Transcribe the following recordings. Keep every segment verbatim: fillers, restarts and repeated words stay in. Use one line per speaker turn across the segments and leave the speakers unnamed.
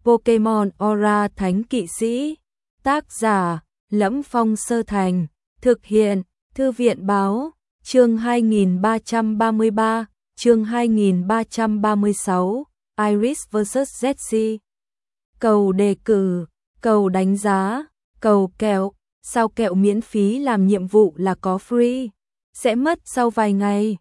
Pokemon Aura Thánh Kỵ Sĩ. Tác giả: Lẫm Phong Sơ Thành. Thực hiện: Thư viện Báo. Chương hai nghìn ba trăm ba mươi ba, chương hai nghìn ba trăm ba mươi sáu, Iris versus Jessie. Cầu đề cử, cầu đánh giá, cầu kẹo. Sao kẹo miễn phí làm nhiệm vụ là có free? Sẽ mất sau vài ngày.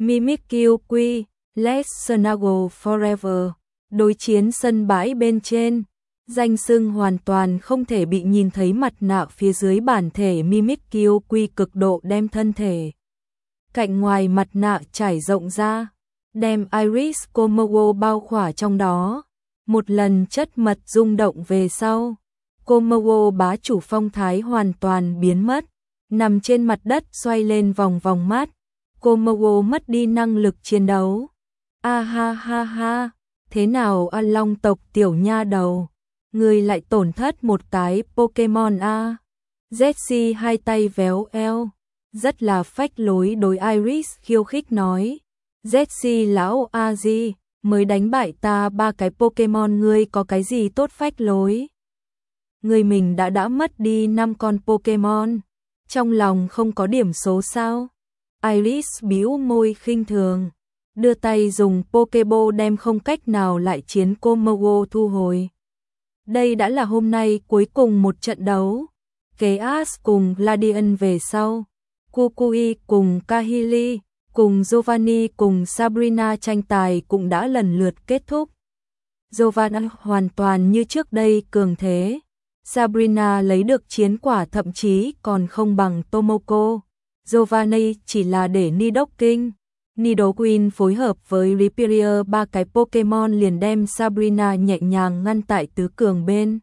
Mimikyu, Let's Snuggle Forever. Đối chiến sân bãi bên trên. Danh xưng hoàn toàn không thể bị nhìn thấy mặt nạ phía dưới bản thể Mimikyu cực độ đem thân thể cạnh ngoài mặt nạ trải rộng ra, đem Iris Komodo bao khỏa trong đó. Một lần chất mật rung động về sau, Komodo bá chủ phong thái hoàn toàn biến mất, nằm trên mặt đất xoay lên vòng vòng mắt. Komodo mất đi năng lực chiến đấu. A ha ha ha, thế nào A Long tộc tiểu nha đầu, người lại tổn thất một cái Pokemon a. Jessie hai tay véo eo, rất là phách lối đối Iris khiêu khích nói. Jessie lão a gì, mới đánh bại ta ba cái Pokemon, ngươi có cái gì tốt phách lối? Người mình đã đã mất đi năm con Pokemon, trong lòng không có điểm số sao? Iris bĩu môi khinh thường, đưa tay dùng Pokeball đem không cách nào lại chiến Komodo thu hồi. Đây đã là hôm nay cuối cùng một trận đấu. Kế Ash cùng Gladion về sau, Kukui cùng Kahili, cùng Giovanni cùng Sabrina tranh tài cũng đã lần lượt kết thúc. Giovanni hoàn toàn như trước đây cường thế. Sabrina lấy được chiến quả thậm chí còn không bằng Tomoko. Giovanni chỉ là để Nidoking, Nidoqueen phối hợp với Rhyperior ba cái Pokemon liền đem Sabrina nhẹ nhàng ngăn tại tứ cường bên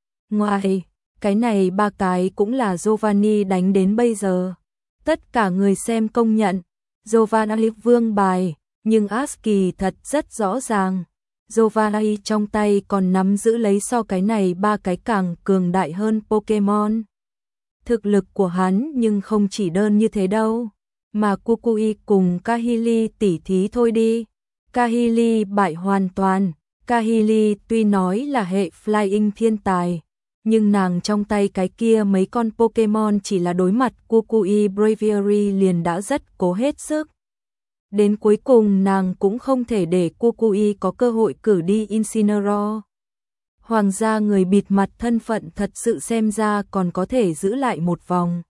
ngoài. Cái này ba cái cũng là Giovanni đánh đến bây giờ. Tất cả người xem công nhận Giovanni vương bài, nhưng Ash kỳ thật rất rõ ràng. Giovanni trong tay còn nắm giữ lấy so cái này ba cái càng cường đại hơn Pokemon. Thực lực của hắn nhưng không chỉ đơn như thế đâu. Mà Kukui cùng Kahili tỉ thí thôi đi. Kahili bại hoàn toàn. Kahili tuy nói là hệ Flying thiên tài, nhưng nàng trong tay cái kia mấy con Pokemon chỉ là đối mặt Kukui Braviary liền đã rất cố hết sức. Đến cuối cùng nàng cũng không thể để Kukui có cơ hội cử đi Incineroar. Hoàng gia người bịt mặt thân phận thật sự xem ra còn có thể giữ lại một vòng.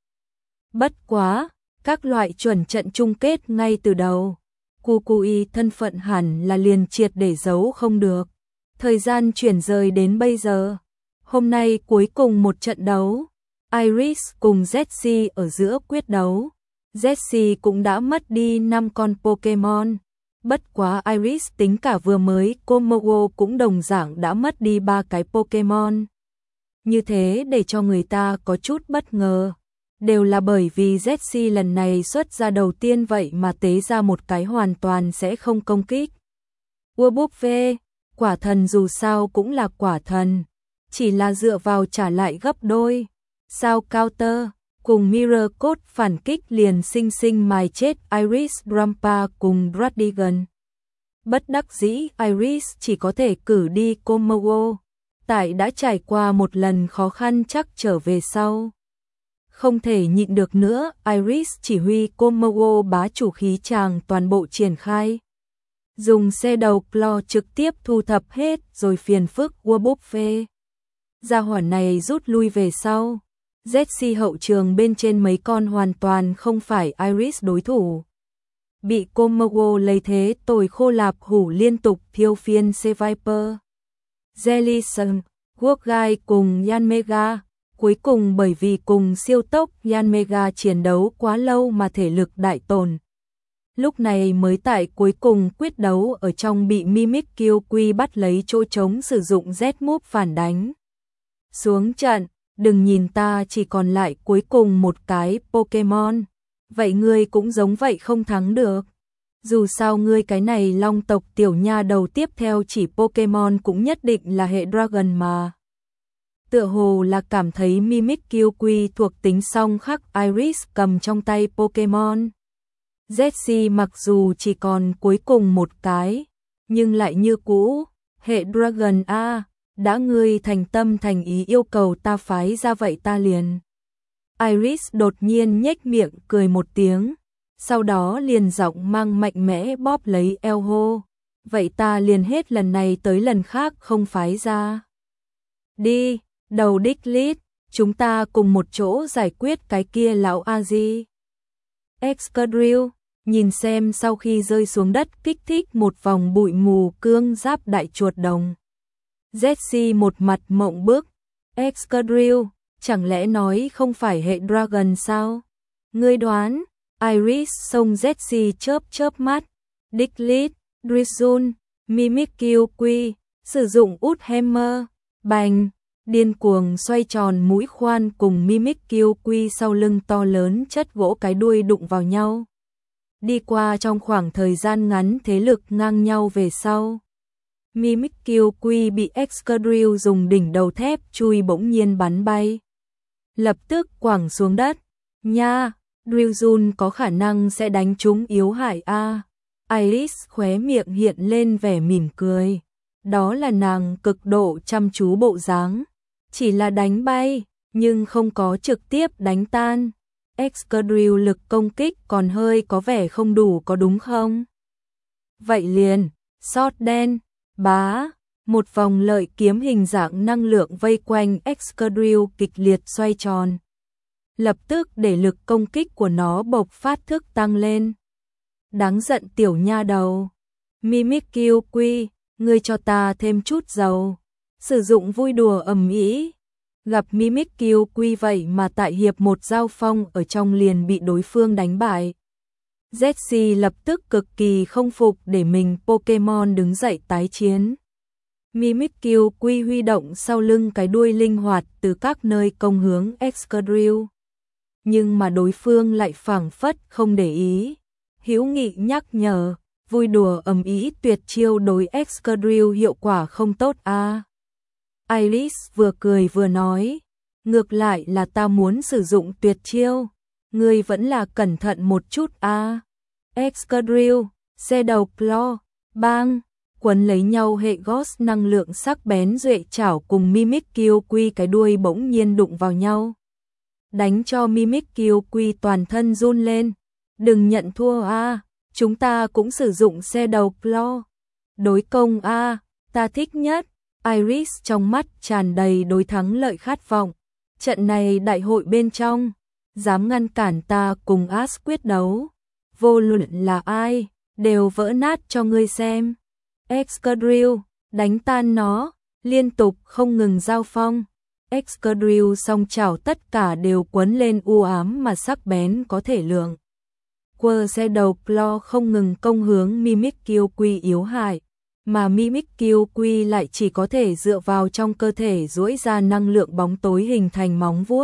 Bất quá, các loại chuẩn trận chung kết ngay từ đầu, Kukui thân phận hẳn là liền triệt để giấu không được. Thời gian chuyển rời đến bây giờ. Hôm nay cuối cùng một trận đấu, Iris cùng Jessie ở giữa quyết đấu. Jessie cũng đã mất đi năm con Pokemon. Bất quá Iris tính cả vừa mới Komodo cũng đồng dạng đã mất đi ba cái Pokemon. Như thế để cho người ta có chút bất ngờ. Đều là bởi vì Jessie lần này xuất ra đầu tiên vậy mà tế ra một cái hoàn toàn sẽ không công kích. Urbube, quả thần dù sao cũng là quả thần, chỉ là dựa vào trả lại gấp đôi. Sao counter, cùng Mirror Code phản kích liền sinh sinh mài chết Iris Rampa cùng Dradigan. Bất đắc dĩ Iris chỉ có thể cử đi Komodo, tại đã trải qua một lần khó khăn chắc trở về sau. Không thể nhịn được nữa, Iris chỉ huy Komodo bá chủ khí tràng toàn bộ triển khai. Dùng xe đầu Claw trực tiếp thu thập hết rồi phiền phức Urbube. Gia hỏa này rút lui về sau. Jessie hậu trường bên trên mấy con hoàn toàn không phải Iris đối thủ. Bị Komodo lấy thế tồi khô lạp hủ liên tục thiêu phiên C-Viper, Jellicent, Guogai cùng Yanmega. Cuối cùng bởi vì cùng siêu tốc Yanmega chiến đấu quá lâu mà thể lực đại tổn. Lúc này mới tại cuối cùng quyết đấu ở trong bị Mimikyu bắt lấy chỗ trống sử dụng Z-Move phản đánh. Xuống trận, đừng nhìn ta chỉ còn lại cuối cùng một cái Pokemon. Vậy ngươi cũng giống vậy không thắng được. Dù sao ngươi cái này long tộc tiểu nha đầu tiếp theo chỉ Pokemon cũng nhất định là hệ Dragon mà. Tựa hồ là cảm thấy Mimikyu thuộc tính song khắc Iris cầm trong tay Pokemon. Jessie mặc dù chỉ còn cuối cùng một cái, nhưng lại như cũ, hệ Dragon A, đã ngươi thành tâm thành ý yêu cầu ta phái ra vậy ta liền. Iris đột nhiên nhếch miệng cười một tiếng, sau đó liền giọng mang mạnh mẽ bóp lấy eo hô. Vậy ta liền hết lần này tới lần khác không phái ra. Đi, đầu đích lít, chúng ta cùng một chỗ giải quyết cái kia lão A-di. Excadrill, nhìn xem sau khi rơi xuống đất kích thích một vòng bụi mù cương giáp đại chuột đồng. Jessie một mặt mộng bức. Excadrill, chẳng lẽ nói không phải hệ Dragon sao? Ngươi đoán, Iris xông Jessie chớp chớp mắt. Diglett, Drizzle, Mimikyu, sử dụng út hammer, bành, điên cuồng xoay tròn mũi khoan cùng Mimikyu sau lưng to lớn chất gỗ cái đuôi đụng vào nhau. Đi qua trong khoảng thời gian ngắn thế lực ngang nhau về sau. Mimikyu bị Excadrill dùng đỉnh đầu thép chui bỗng nhiên bắn bay. Lập tức quẳng xuống đất. Nha, Drizzle có khả năng sẽ đánh trúng yếu hại a. Iris khóe miệng hiện lên vẻ mỉm cười. Đó là nàng cực độ chăm chú bộ dáng. Chỉ là đánh bay, nhưng không có trực tiếp đánh tan. Excadrill lực công kích còn hơi có vẻ không đủ có đúng không? Vậy liền, sót đen, bá, một vòng lợi kiếm hình dạng năng lượng vây quanh Excadrill kịch liệt xoay tròn. Lập tức để lực công kích của nó bộc phát thức tăng lên. Đáng giận tiểu nha đầu. Mimikyu, ngươi cho ta thêm chút dầu. Sử dụng vui đùa ầm ĩ. Gặp Mimikyu vậy mà tại hiệp một giao phong ở trong liền bị đối phương đánh bại. Jessie lập tức cực kỳ không phục để mình Pokemon đứng dậy tái chiến. Mimikyu huy động sau lưng cái đuôi linh hoạt từ các nơi công hướng Excadrill. Nhưng mà đối phương lại phảng phất không để ý. Hữu nghị nhắc nhở, vui đùa ầm ĩ tuyệt chiêu đối Excadrill hiệu quả không tốt a. À. Iris vừa cười vừa nói, ngược lại là ta muốn sử dụng tuyệt chiêu, ngươi vẫn là cẩn thận một chút a. À. Excadrill, xe đầu claw, bang, quấn lấy nhau hệ ghost năng lượng sắc bén duệ chảo cùng Mimikyu cái đuôi bỗng nhiên đụng vào nhau. Đánh cho Mimikyu toàn thân run lên. Đừng nhận thua a, à, chúng ta cũng sử dụng xe đầu claw. Đối công a, à, ta thích nhất. Iris trong mắt tràn đầy đối thắng lợi khát vọng. Trận này đại hội bên trong, dám ngăn cản ta cùng Ash quyết đấu. Vô luận là ai, đều vỡ nát cho ngươi xem. Excadrill, đánh tan nó, liên tục không ngừng giao phong. Excadrill song chảo tất cả đều quấn lên u ám mà sắc bén có thể lượng. Quơ xe đầu claw không ngừng công hướng Mimikyu yếu hại, mà Mimikyu lại chỉ có thể dựa vào trong cơ thể duỗi ra năng lượng bóng tối hình thành móng vuốt.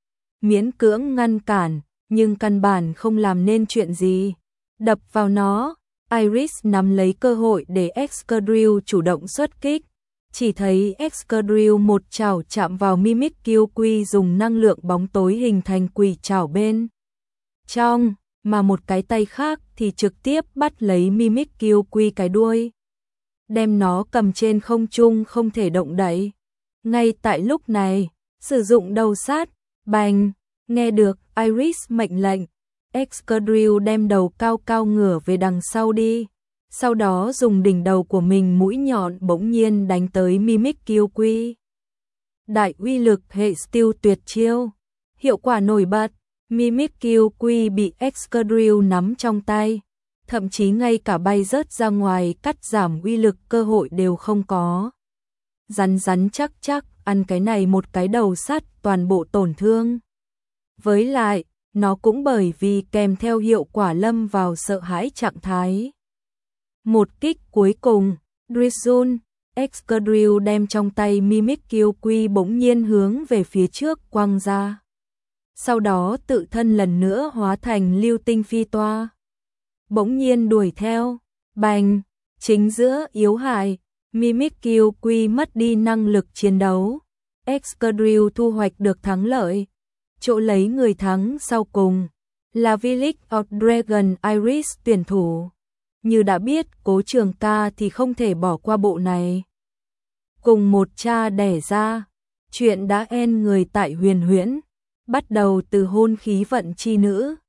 Miễn cưỡng ngăn cản, nhưng căn bản không làm nên chuyện gì. Đập vào nó, Iris nắm lấy cơ hội để Excadrill chủ động xuất kích. Chỉ thấy Excadrill một chảo chạm vào Mimikyu dùng năng lượng bóng tối hình thành quỷ chảo bên trong, mà một cái tay khác thì trực tiếp bắt lấy Mimikyu cái đuôi, đem nó cầm trên không trung không thể động đậy. Ngay tại lúc này, sử dụng đầu sát, bành, nghe được Iris mệnh lệnh, Excadrill đem đầu cao cao ngửa về đằng sau đi, sau đó dùng đỉnh đầu của mình mũi nhọn bỗng nhiên đánh tới Mimikyu. Đại uy lực hệ Steel tuyệt chiêu, hiệu quả nổi bật. Mimikyu bị Excadrill nắm trong tay, thậm chí ngay cả bay rớt ra ngoài cắt giảm uy lực cơ hội đều không có. Rắn rắn chắc chắc, ăn cái này một cái đầu sắt toàn bộ tổn thương. Với lại, nó cũng bởi vì kèm theo hiệu quả lâm vào sợ hãi trạng thái. Một kích cuối cùng, Drizzle, Excadrill đem trong tay Mimikyu bỗng nhiên hướng về phía trước quăng ra. Sau đó tự thân lần nữa hóa thành lưu tinh phi toa. Bỗng nhiên đuổi theo, bành, chính giữa yếu hại, Mimikyu mất đi năng lực chiến đấu. Excadrill thu hoạch được thắng lợi. Chỗ lấy người thắng sau cùng là Village of Dragon Iris tuyển thủ. Như đã biết Cố Trường Ca thì không thể bỏ qua bộ này. cùng một cha đẻ ra. Chuyện đã en người tại Huyền Huyễn, bắt đầu từ hôn khí vận chi nữ,